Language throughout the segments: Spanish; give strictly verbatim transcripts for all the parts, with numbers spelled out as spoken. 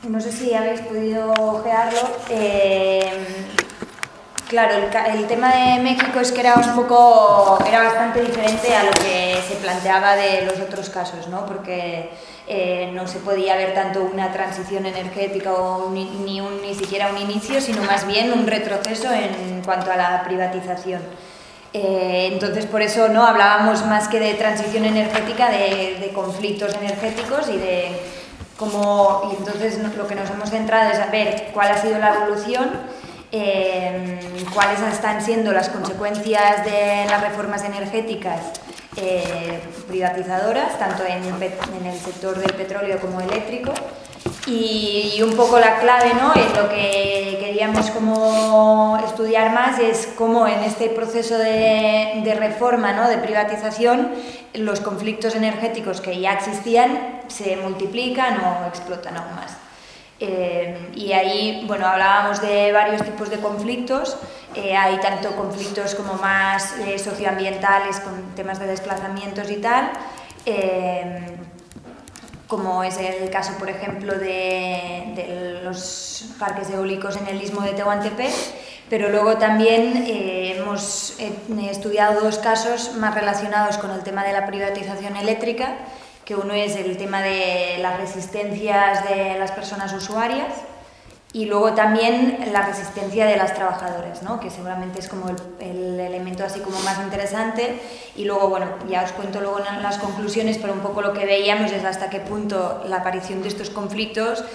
no sé si habéis podido ojearlo. Eh, claro, el, el tema de México es que era un poco, era bastante diferente a lo que se planteaba de los otros casos, ¿no? Porque eh, no se podía ver tanto una transición energética o ni, ni, un, ni siquiera un inicio, sino más bien un retroceso en cuanto a la privatización. Eh, entonces, por eso no hablábamos más que de transición energética, de, de conflictos energéticos y de cómo. Y entonces lo que nos hemos centrado es a ver cuál ha sido la evolución, eh, cuáles están siendo las consecuencias de las reformas energéticas eh, privatizadoras, tanto en, en el sector del petróleo como eléctrico. Y, y un poco la clave, ¿no? Es lo que queríamos como estudiar más, es cómo en este proceso de, de reforma, ¿no? De privatización, los conflictos energéticos que ya existían se multiplican o explotan aún más. Eh, y ahí, bueno, hablábamos de varios tipos de conflictos. Eh, hay tanto conflictos como más eh, socioambientales, con temas de desplazamientos y tal, eh, como es el caso, por ejemplo, de, de los parques eólicos en el istmo de Tehuantepec, pero luego también eh, hemos eh, estudiado dos casos más relacionados con el tema de la privatización eléctrica, que uno es el tema de las resistencias de las personas usuarias y luego también la resistencia de las trabajadoras, ¿no? Que seguramente es como el, el elemento así como más interesante. Y luego, bueno, ya os cuento luego en las conclusiones, pero un poco lo que veíamos es hasta qué punto la aparición de estos conflictos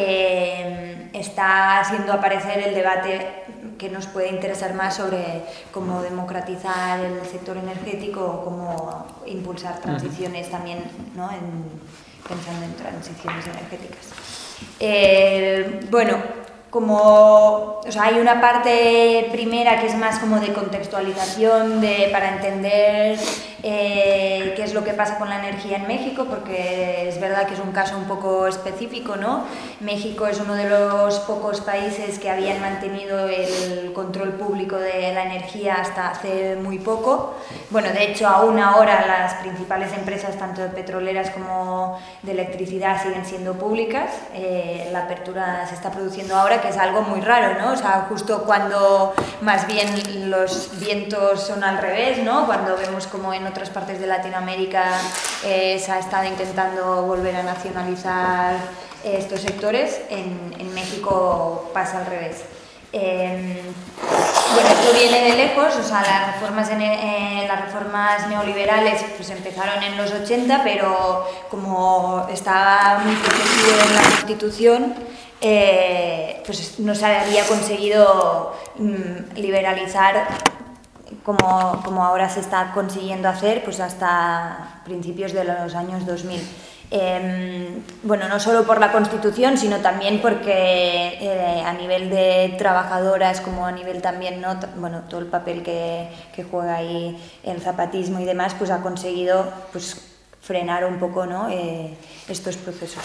eh, está haciendo aparecer el debate que nos puede interesar más sobre cómo democratizar el sector energético o cómo impulsar transiciones también, ¿no? En, pensando en transiciones energéticas. Eh, bueno, como, o sea, hay una parte primera que es más como de contextualización de, para entender eh, qué es lo que pasa con la energía en México, porque es verdad que es un caso un poco específico, ¿no? México es uno de los pocos países que habían mantenido el control público de la energía hasta hace muy poco. Bueno, de hecho, aún ahora las principales empresas, tanto de petroleras como de electricidad, siguen siendo públicas. Eh, la apertura se está produciendo ahora, que es algo muy raro, ¿no? O sea, justo cuando más bien los vientos son al revés, ¿no? Cuando vemos como en otras partes de Latinoamérica eh, se ha estado intentando volver a nacionalizar eh, estos sectores, en, en México pasa al revés. Eh, bueno, esto viene de lejos, o sea, las reformas, en, eh, las reformas neoliberales pues empezaron en los ochenta, pero como estaba muy protegido en la Constitución, eh, pues no se había conseguido mm, liberalizar como, como ahora se está consiguiendo hacer, pues hasta principios de los años dos mil. Eh, bueno, no solo por la Constitución, sino también porque eh, a nivel de trabajadoras, como a nivel también, ¿no? Bueno, todo el papel que, que juega ahí el zapatismo y demás, pues ha conseguido pues, frenar un poco, ¿no? eh, estos procesos.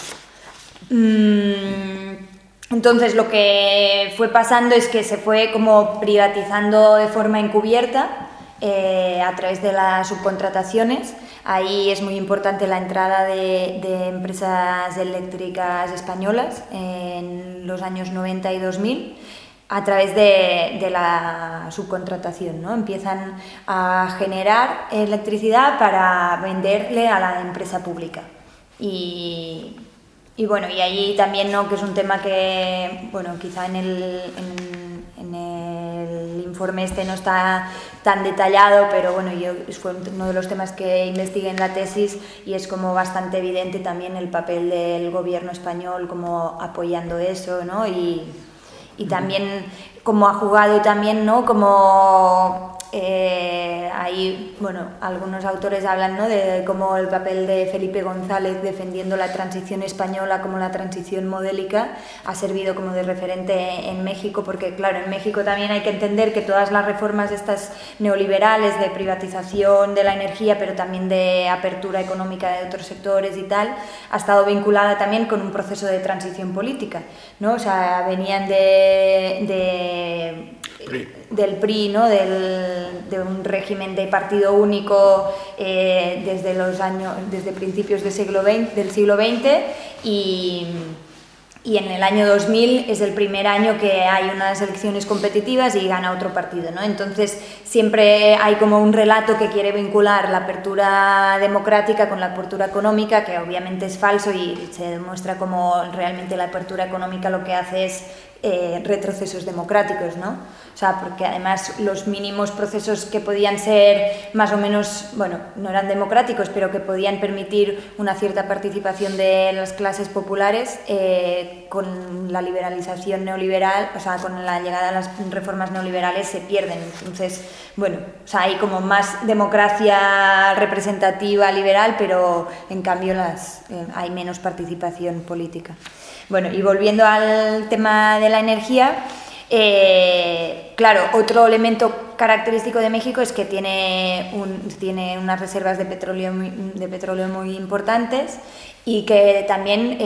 Mm, entonces lo que fue pasando es que se fue como privatizando de forma encubierta eh, a través de las subcontrataciones. Ahí es muy importante la entrada de, de empresas eléctricas españolas en los años noventa y dos mil a través de, de la subcontratación, ¿no? Empiezan a generar electricidad para venderle a la empresa pública. Y, y bueno, y ahí también, ¿no? Que es un tema que, bueno, quizá en el, en, en el informe este no está tan detallado, pero bueno, yo fue uno de los temas que investigué en la tesis y es como bastante evidente también el papel del gobierno español como apoyando eso, ¿no? Y, y también como ha jugado también, ¿no? Como eh, ahí, bueno, algunos autores hablan, ¿no? De cómo el papel de Felipe González defendiendo la transición española como la transición modélica ha servido como de referente en México, porque claro, en México también hay que entender que todas las reformas estas neoliberales de privatización de la energía, pero también de apertura económica de otros sectores y tal, ha estado vinculada también con un proceso de transición política, ¿no? O sea, venían de, de del P R I, ¿no? Del, de un régimen de partido único eh, desde los años, desde principios del siglo veinte, del siglo veinte y, y en el año dos mil es el primer año que hay unas elecciones competitivas y gana otro partido, ¿no? Entonces siempre hay como un relato que quiere vincular la apertura democrática con la apertura económica, que obviamente es falso y se demuestra como realmente la apertura económica lo que hace es eh, retrocesos democráticos, ¿no? O sea, porque además los mínimos procesos que podían ser más o menos, bueno, no eran democráticos, pero que podían permitir una cierta participación de las clases populares, eh, con la liberalización neoliberal, o sea, con la llegada de las reformas neoliberales se pierden. Entonces, bueno, o sea, hay como más democracia representativa liberal, pero en cambio las, eh, hay menos participación política. Bueno, y volviendo al tema de la energía, eh, claro, otro elemento característico de México es que tiene, un, tiene unas reservas de petróleo muy, de petróleo muy importantes y que también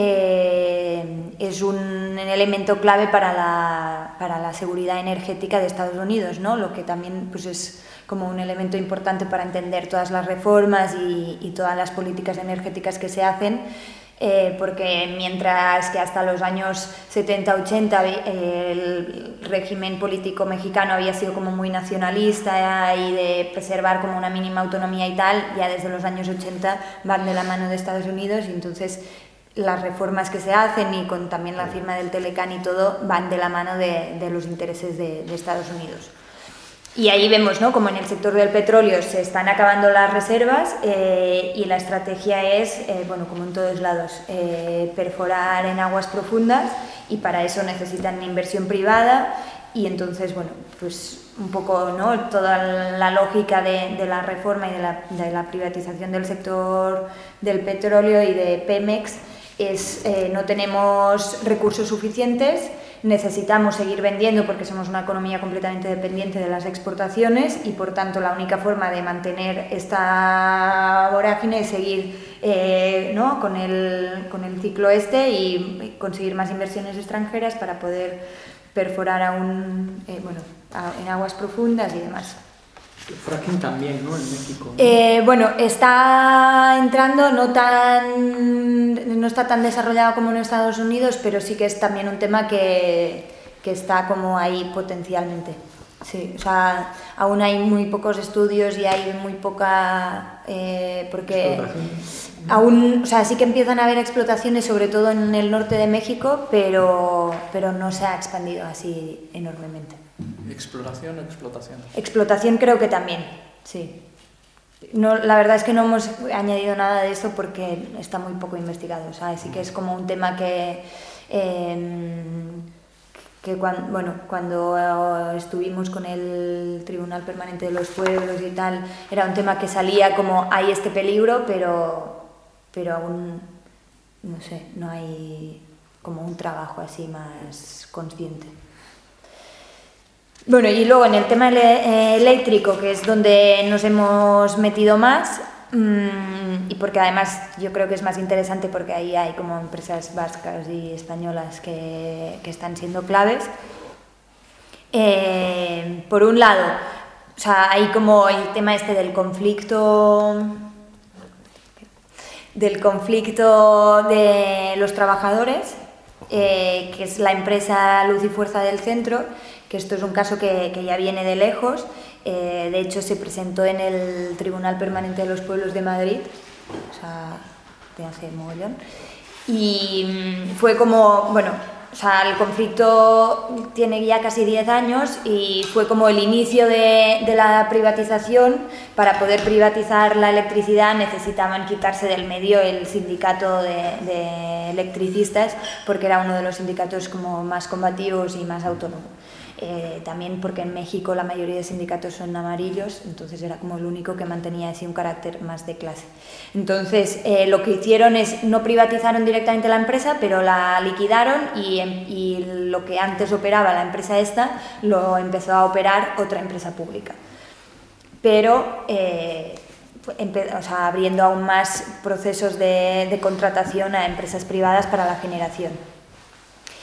eh, es un elemento clave para la, para la seguridad energética de Estados Unidos, ¿no? Lo que también pues, es como un elemento importante para entender todas las reformas y, y todas las políticas energéticas que se hacen. Eh, porque mientras que hasta los años setenta ochenta eh, el régimen político mexicano había sido como muy nacionalista y de preservar como una mínima autonomía y tal, ya desde los años ochenta van de la mano de Estados Unidos y entonces las reformas que se hacen y con también la firma del Telecán y todo van de la mano de, de los intereses de, de Estados Unidos. Y ahí vemos, ¿no?, como en el sector del petróleo se están acabando las reservas eh, y la estrategia es, eh, bueno, como en todos lados, eh, perforar en aguas profundas y para eso necesitan inversión privada y entonces, bueno, pues un poco, ¿no?, toda la lógica de, de la reforma y de la, de la privatización del sector del petróleo y de Pemex es eh, no tenemos recursos suficientes, necesitamos seguir vendiendo porque somos una economía completamente dependiente de las exportaciones y por tanto la única forma de mantener esta vorágine es seguir eh, ¿no? con, el, con el ciclo este y conseguir más inversiones extranjeras para poder perforar aún eh, bueno, a, en aguas profundas y demás. El fracking también, ¿no? En México, ¿no? Eh, bueno, está entrando, no tan, no está tan desarrollado como en Estados Unidos, pero sí que es también un tema que, que está como ahí potencialmente. Sí, o sea, aún hay muy pocos estudios y hay muy poca, eh, porque aún, o sea, sí que empiezan a haber explotaciones, sobre todo en el norte de México, pero, pero no se ha expandido así enormemente. ¿Exploración o explotación? Explotación creo que también, sí. No, la verdad es que no hemos añadido nada de esto porque está muy poco investigado, o sea, sí que es como un tema que, eh, que cuando, bueno, cuando estuvimos con el Tribunal Permanente de los Pueblos y tal, era un tema que salía como hay este peligro, pero, pero aún, no sé, no hay como un trabajo así más consciente. Bueno, y luego en el tema ele- eléctrico, que es donde nos hemos metido más, mmm, y porque además yo creo que es más interesante porque ahí hay como empresas vascas y españolas que, que están siendo claves. Eh, por un lado, o sea, hay como el tema este del conflicto, del conflicto de los trabajadores, eh, que es la empresa Luz y Fuerza del Centro, que esto es un caso que, que ya viene de lejos, eh, de hecho se presentó en el Tribunal Permanente de los Pueblos de Madrid, o sea, de hace mogollón, y mmm, fue como, bueno, o sea, el conflicto tiene ya casi diez años y fue como el inicio de, de la privatización. Para poder privatizar la electricidad necesitaban quitarse del medio el sindicato de, de electricistas porque era uno de los sindicatos como más combativos y más autónomos. Eh, también porque en México la mayoría de sindicatos son amarillos, entonces era como el único que mantenía así un carácter más de clase. Entonces eh, lo que hicieron es, no privatizaron directamente la empresa, pero la liquidaron y, y lo que antes operaba la empresa esta, lo empezó a operar otra empresa pública. Pero eh, empe- o sea, abriendo aún más procesos de, de contratación a empresas privadas para la generación.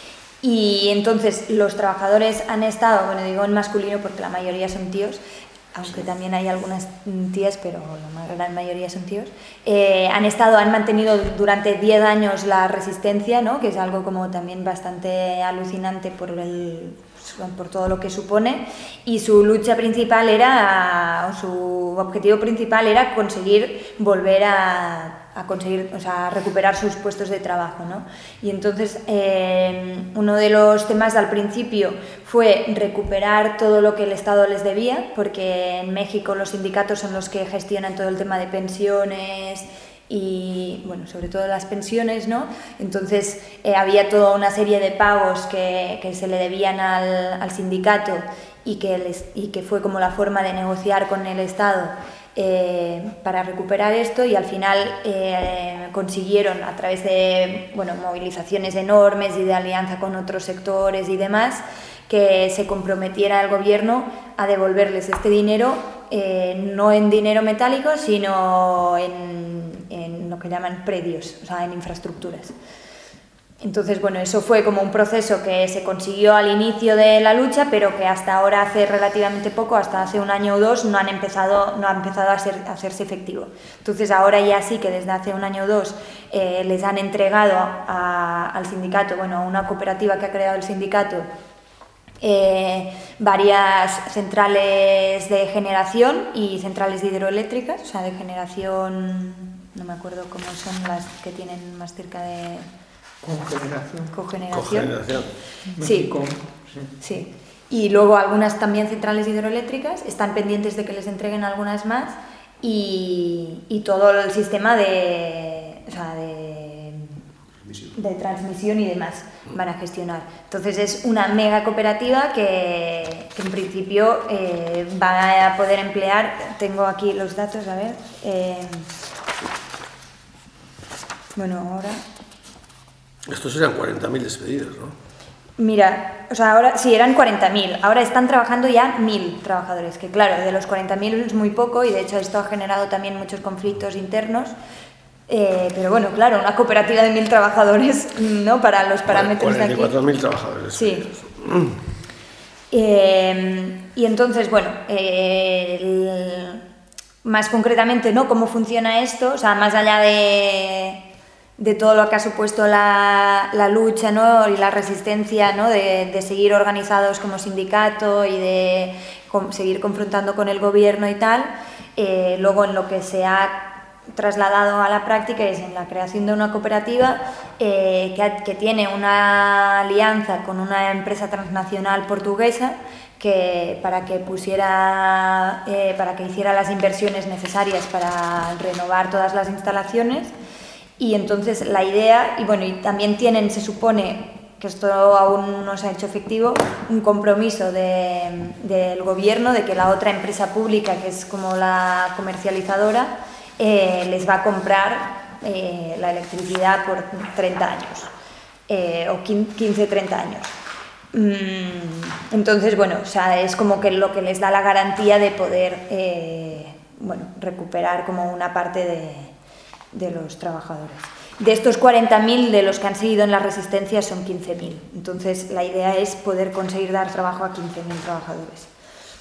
Y entonces los trabajadores han estado, bueno, digo en masculino porque la mayoría son tíos, aunque sí. también hay algunas tías, pero la gran mayoría son tíos, eh, han estado, han mantenido durante diez años la resistencia, ¿no? Que es algo como también bastante alucinante por el... por todo lo que supone, y su lucha principal era, su objetivo principal era conseguir volver a, a conseguir, o sea, recuperar sus puestos de trabajo, ¿no? Y entonces eh, uno de los temas al principio fue recuperar todo lo que el Estado les debía, porque en México los sindicatos son los que gestionan todo el tema de pensiones y, bueno, sobre todo las pensiones, ¿no? Entonces eh, había toda una serie de pagos que, que se le debían al, al sindicato y que, les, y que fue como la forma de negociar con el Estado eh, para recuperar esto, y al final eh, consiguieron, a través de, bueno, movilizaciones enormes y de alianza con otros sectores y demás, que se comprometiera el gobierno a devolverles este dinero, eh, no en dinero metálico, sino en, en lo que llaman predios, o sea, en infraestructuras. Entonces, bueno, eso fue como un proceso que se consiguió al inicio de la lucha, pero que hasta ahora, hace relativamente poco, hasta hace un año o dos, no han empezado, no ha empezado a, ser, a hacerse efectivo. Entonces, ahora ya sí que desde hace un año o dos eh, les han entregado a, al sindicato, bueno, a una cooperativa que ha creado el sindicato, Eh, varias centrales de generación y centrales hidroeléctricas, o sea, de generación, no me acuerdo cómo son las que tienen más cerca de... Cogeneración. Cogeneración. Cogeneración. Sí. sí, sí. Y luego algunas también centrales hidroeléctricas, están pendientes de que les entreguen algunas más, y, y todo el sistema de, o sea, de, de transmisión y demás van a gestionar. Entonces es una mega cooperativa que, que en principio eh, va a poder emplear, tengo aquí los datos, a ver, eh, bueno, ahora... Estos eran cuarenta mil despedidos, ¿no? Mira, o sea, ahora sí, eran cuarenta mil, ahora están trabajando ya mil trabajadores, que claro, de los cuarenta mil es muy poco, y de hecho esto ha generado también muchos conflictos internos. Eh, pero bueno, claro, una cooperativa de mil trabajadores, ¿no? Para los parámetros de aquí. cuarenta y cuatro mil trabajadores. Sí. Eh, y entonces, bueno, eh, el, más concretamente, ¿no? ¿Cómo funciona esto? O sea, más allá de, de todo lo que ha supuesto la, la lucha, ¿no? Y la resistencia, ¿no? De, de seguir organizados como sindicato y de con, seguir confrontando con el gobierno y tal, eh, luego en lo que se ha trasladado a la práctica es en la creación de una cooperativa eh, que, que tiene una alianza con una empresa transnacional portuguesa que para que pusiera eh, para que hiciera las inversiones necesarias para renovar todas las instalaciones. Y entonces la idea, y bueno, y también tienen, se supone que esto aún no se ha hecho efectivo, un compromiso de, del gobierno de que la otra empresa pública, que es como la comercializadora, Eh, les va a comprar eh, la electricidad por treinta años, eh, o quince, treinta años. Mm, entonces, bueno, o sea, es como que lo que les da la garantía de poder eh, bueno, recuperar como una parte de, de los trabajadores. De estos cuarenta mil, de los que han seguido en la resistencia, son quince mil. Entonces, la idea es poder conseguir dar trabajo a quince mil trabajadores.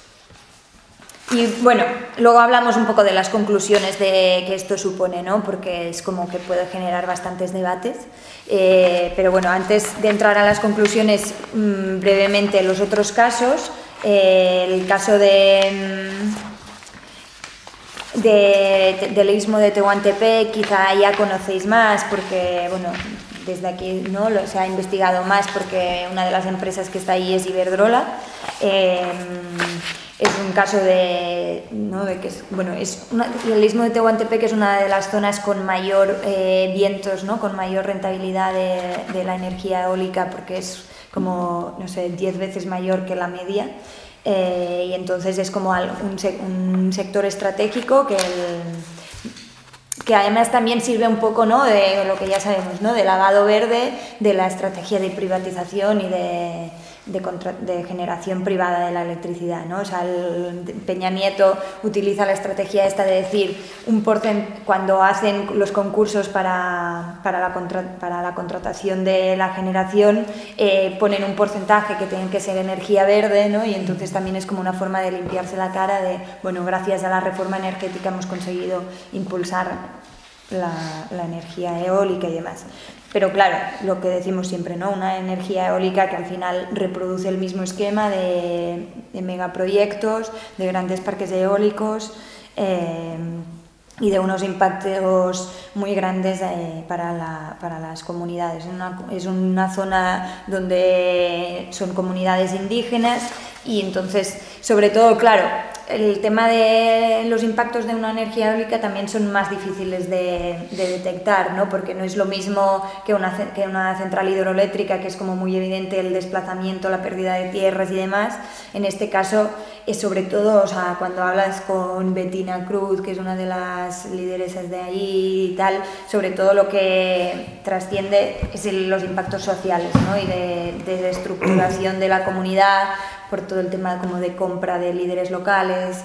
Y bueno, luego hablamos un poco de las conclusiones de que esto supone, ¿no? Porque es como que puede generar bastantes debates. Eh, pero bueno, antes de entrar a las conclusiones, mmm, brevemente los otros casos. Eh, el caso de, de, del istmo de Tehuantepec, quizá ya conocéis más porque, bueno, desde aquí no lo, se ha investigado más porque una de las empresas que está ahí es Iberdrola. Eh, Es un caso de, ¿no? de que es, bueno, es una, el istmo de Tehuantepec es una de las zonas con mayor eh, vientos, ¿no? Con mayor rentabilidad de, de la energía eólica, porque es como, no sé, diez veces mayor que la media, eh, y entonces es como un, un sector estratégico que, el, que además también sirve un poco, ¿no? De lo que ya sabemos, ¿no? De lavado verde, de la estrategia de privatización y de de, contra, de generación privada de la electricidad, ¿no? O sea, el Peña Nieto utiliza la estrategia esta de decir, un porcent, cuando hacen los concursos para, para, la, contra, para la contratación de la generación, eh, ponen un porcentaje que tiene que ser energía verde, ¿no? Y entonces también es como una forma de limpiarse la cara de, bueno, gracias a la reforma energética hemos conseguido impulsar la, la energía eólica y demás. Pero claro, lo que decimos siempre, ¿no? Una energía eólica que al final reproduce el mismo esquema de, de megaproyectos, de grandes parques eólicos eh, y de unos impactos muy grandes eh, para, la, para las comunidades. Es una, es una zona donde son comunidades indígenas y entonces, sobre todo, claro, el tema de los impactos de una energía eólica también son más difíciles de, de detectar, ¿no? Porque no es lo mismo que una, que una central hidroeléctrica, que es como muy evidente el desplazamiento, la pérdida de tierras y demás. En este caso es sobre todo, o sea, cuando hablas con Bettina Cruz, que es una de las lideresas de ahí y tal, sobre todo lo que trasciende es el, los impactos sociales, ¿no? Y de, de estructuración de la comunidad, por todo el tema como de compra de líderes locales.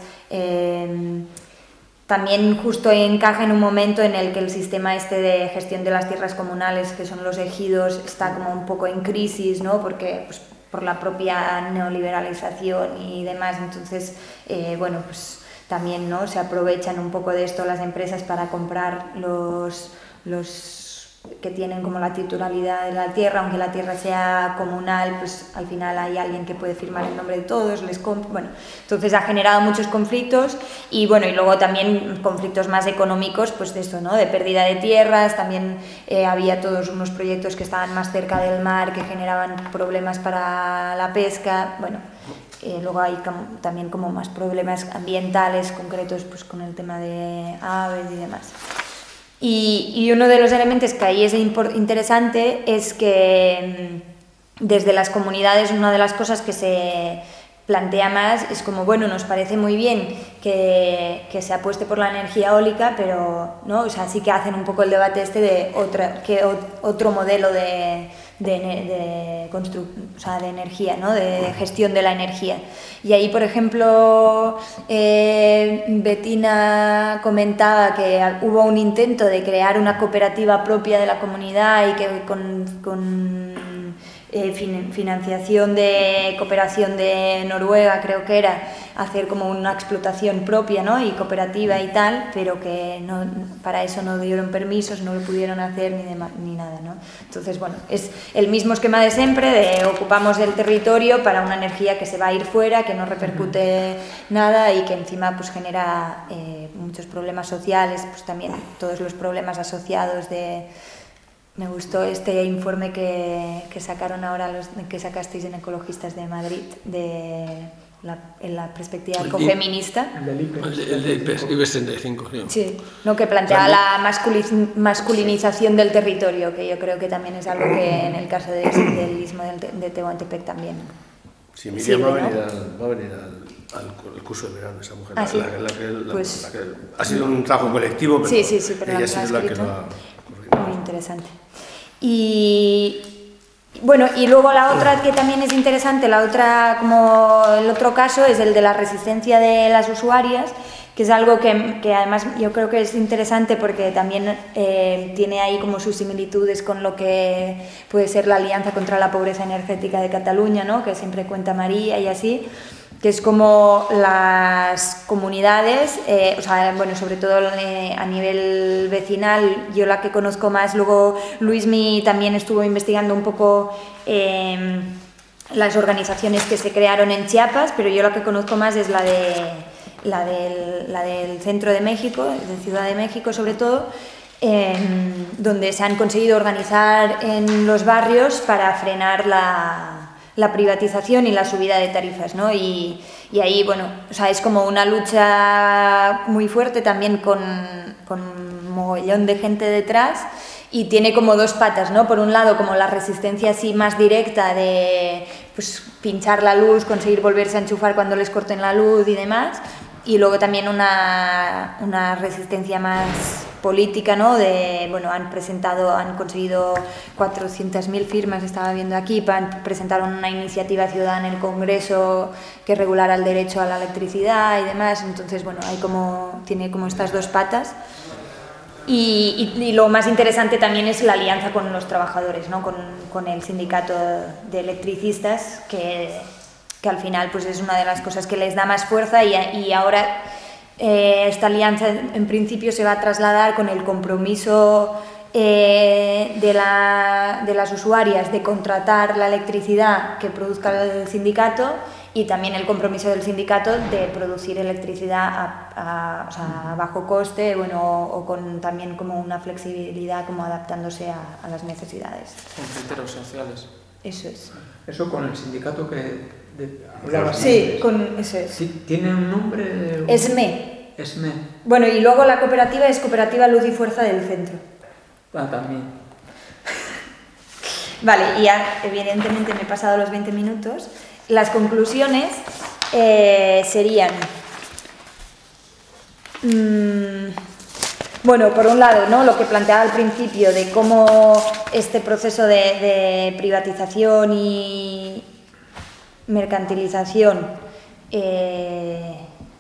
Eh, también justo encaja en un momento en el que el sistema este de gestión de las tierras comunales, que son los ejidos, está como un poco en crisis, ¿no? Porque pues, por la propia neoliberalización y demás, entonces, eh, bueno, pues también, ¿no? Se aprovechan un poco de esto las empresas para comprar los, los que tienen como la titularidad de la tierra, aunque la tierra sea comunal, pues al final hay alguien que puede firmar el nombre de todos, les compra, bueno, entonces ha generado muchos conflictos y bueno, y luego también conflictos más económicos, pues de esto, ¿no? De pérdida de tierras, también eh, había todos unos proyectos que estaban más cerca del mar, que generaban problemas para la pesca, bueno, eh, luego hay como, también como más problemas ambientales concretos, pues con el tema de aves y demás. Y, y uno de los elementos que ahí es interesante es que desde las comunidades una de las cosas que se plantea más es como, bueno, nos parece muy bien que, que se apueste por la energía eólica, pero ¿no? O sea, sí que hacen un poco el debate este de otra, que otro modelo de, de, de, constru, o sea, de energía, ¿no? de, de gestión de la energía. Y ahí, por ejemplo, eh, Bettina comentaba que hubo un intento de crear una cooperativa propia de la comunidad y que con, con eh, fin, financiación de cooperación de Noruega, creo que era, hacer como una explotación propia, ¿no? Y cooperativa y tal, pero que no, para eso no dieron permisos, no lo pudieron hacer ni, de, ni nada, ¿no? Entonces, bueno, es el mismo esquema de siempre, de ocupamos el territorio para una energía que se va a ir fuera, que no repercute nada y que encima pues genera eh, muchos problemas sociales, pues también todos los problemas asociados de... Me gustó este informe que, que sacaron ahora, los, que sacasteis en Ecologistas de Madrid, de... La, en la perspectiva ecofeminista. El del I P E S. El del I P E S treinta y cinco, sí. Sí, no, que plantea la masculin, masculinización del territorio, que yo creo que también es algo que en el caso de, del istmo de Tehuantepec también. Sí, Miriam sirve, va, a venir ¿no? al, va a venir al, al, al curso de verano, esa mujer. ¿Ah, sí? la, la, la, la, Pues, la que ha sido un trabajo colectivo, pero sí, sí, sí, pero ella la ha sido la que lo ha... Muy interesante. Y... Bueno, y luego la otra que también es interesante, la otra, como el otro caso, es el de la resistencia de las usuarias, que es algo que, que además yo creo que es interesante porque también eh, tiene ahí como sus similitudes con lo que puede ser la Alianza contra la Pobreza Energética de Cataluña, ¿no? Que siempre cuenta María y así, que es como las comunidades, eh, o sea, bueno, sobre todo eh, a nivel vecinal, yo la que conozco más, luego Luismi también estuvo investigando un poco eh, las organizaciones que se crearon en Chiapas, pero yo la que conozco más es la, de, la, del, la del centro de México, de Ciudad de México sobre todo, eh, donde se han conseguido organizar en los barrios para frenar la... la privatización y la subida de tarifas, ¿no? Y, y ahí, bueno, o sea, es como una lucha muy fuerte también con, con un mogollón de gente detrás y tiene como dos patas, ¿no? Por un lado, como la resistencia así más directa de pues, pinchar la luz, conseguir volverse a enchufar cuando les corten la luz y demás, y luego también una, una resistencia más política, ¿no? De, bueno, han presentado, han conseguido cuatrocientas mil firmas, estaba viendo aquí, presentaron una iniciativa ciudadana en el Congreso que regulara el derecho a la electricidad y demás, entonces, bueno, hay como, tiene como estas dos patas. Y, y, y lo más interesante también es la alianza con los trabajadores, ¿no? Con, con el sindicato de electricistas, que, que al final pues es una de las cosas que les da más fuerza y, y ahora eh, esta alianza en principio se va a trasladar con el compromiso eh, de, la, de las usuarias de contratar la electricidad que produzca el sindicato y también el compromiso del sindicato de producir electricidad a, a, o sea, a bajo coste, bueno, o, o con también como una flexibilidad, como adaptándose a, a las necesidades. Con criterios sociales. Eso es. Eso con el sindicato que... De, sí, con, eso es. Sí, ¿tiene un nombre? ESME. ESME. Bueno, y luego la cooperativa es Cooperativa Luz y Fuerza del Centro. Ah, también. Vale, y ya evidentemente me he pasado los veinte minutos. Las conclusiones eh, serían, mmm, bueno, por un lado, ¿no? Lo que planteaba al principio de cómo este proceso de, de privatización y mercantilización eh,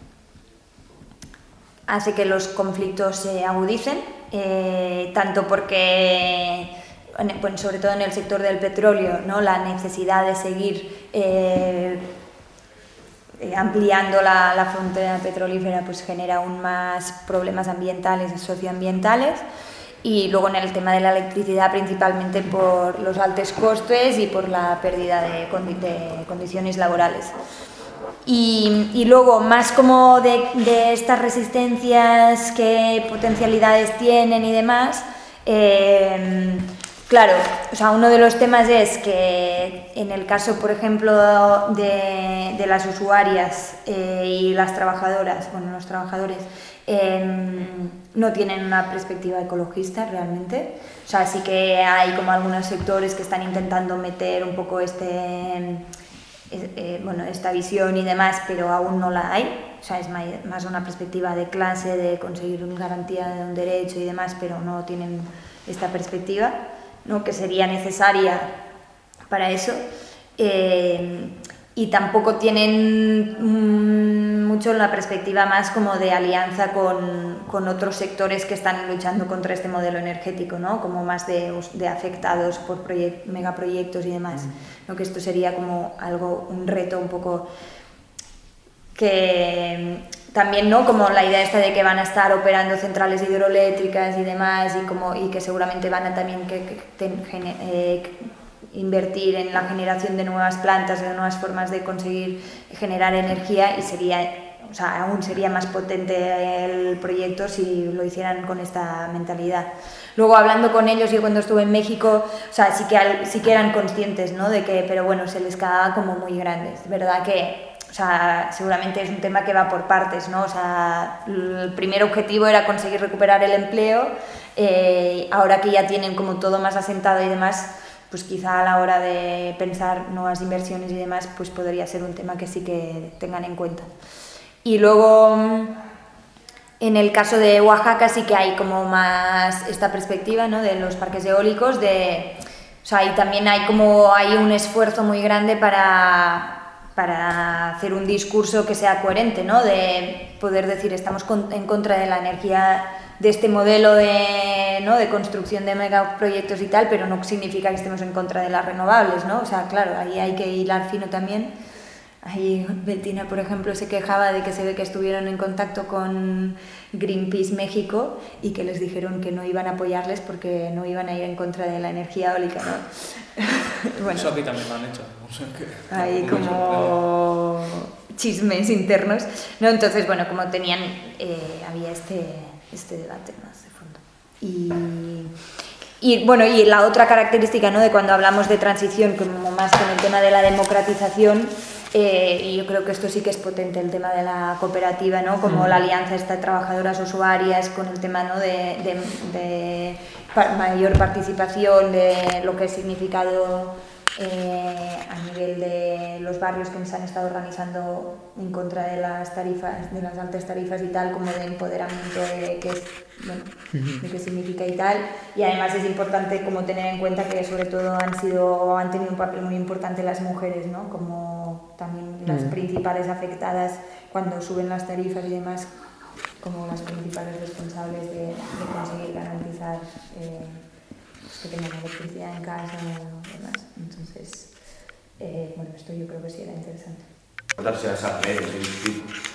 hace que los conflictos se agudicen, eh, tanto porque, bueno, sobre todo en el sector del petróleo, ¿no? La necesidad de seguir eh, ampliando la, la frontera petrolífera pues genera aún más problemas ambientales y socioambientales, y luego en el tema de la electricidad principalmente por los altos costes y por la pérdida de, condi de condiciones laborales. Y, y luego, más como de, de estas resistencias, qué potencialidades tienen y demás, eh, claro, o sea, uno de los temas es que en el caso, por ejemplo, de, de las usuarias eh, y las trabajadoras, bueno, los trabajadores, eh, no tienen una perspectiva ecologista realmente. O sea, sí que hay como algunos sectores que están intentando meter un poco este... Eh, bueno, esta visión y demás, pero aún no la hay. O sea, es más una perspectiva de clase, de conseguir una garantía de un derecho y demás, pero no tienen esta perspectiva, ¿no? Que sería necesaria para eso. Eh, y tampoco tienen mmm, mucho la perspectiva más como de alianza con, con otros sectores que están luchando contra este modelo energético, ¿no? Como más de, de afectados por megaproyectos y demás, ¿no? Que esto sería como algo, un reto un poco que también, ¿no? Como la idea esta de que van a estar operando centrales hidroeléctricas y demás, y, como, y que seguramente van a también que, que ten, gene, eh, invertir en la generación de nuevas plantas, de nuevas formas de conseguir generar energía, y sería, o sea, aún sería más potente el proyecto si lo hicieran con esta mentalidad. Luego, hablando con ellos, yo cuando estuve en México, o sea, sí que, sí que eran conscientes, ¿no? De que, pero bueno, se les quedaba como muy grandes, ¿verdad? Que, o sea, seguramente es un tema que va por partes, ¿no? O sea, el primer objetivo era conseguir recuperar el empleo, eh, ahora que ya tienen como todo más asentado y demás, pues quizá a la hora de pensar nuevas inversiones y demás, pues podría ser un tema que sí que tengan en cuenta. Y luego, en el caso de Oaxaca sí que hay como más esta perspectiva, ¿no? De los parques eólicos, de, o sea, y también hay como hay un esfuerzo muy grande para, para hacer un discurso que sea coherente, ¿no? De poder decir estamos con, en contra de la energía, de este modelo de, ¿no? de construcción de megaproyectos y tal, pero no significa que estemos en contra de las renovables, ¿no? O sea, claro, ahí hay que hilar fino también. Ahí Bettina, por ejemplo, se quejaba de que se ve que estuvieron en contacto con Greenpeace México y que les dijeron que no iban a apoyarles porque no iban a ir en contra de la energía eólica, ¿no? Bueno, eso aquí también lo han hecho. O sea que, hay como chismes internos, ¿no? Entonces, bueno, como tenían, eh, había este, este debate más de fondo. Y... Y bueno, y la otra característica, ¿no? De cuando hablamos de transición, como más con el tema de la democratización, eh, y yo creo que esto sí que es potente, el tema de la cooperativa, ¿no? Como la alianza esta de trabajadoras usuarias, con el tema, ¿no? de, de, de mayor participación, de lo que ha significado eh, a nivel de los barrios que se han estado organizando en contra de las tarifas, de las altas tarifas y tal, como de empoderamiento de qué es, bueno, de qué significa y tal. Y además es importante como tener en cuenta que sobre todo han sido, han tenido un papel muy importante las mujeres, ¿no? Como también las principales afectadas cuando suben las tarifas y demás, como las principales responsables de, de conseguir garantizar eh, que tengan electricidad en casa y demás. Entonces, eh, bueno, esto yo creo que sí era interesante. Darse a esa red,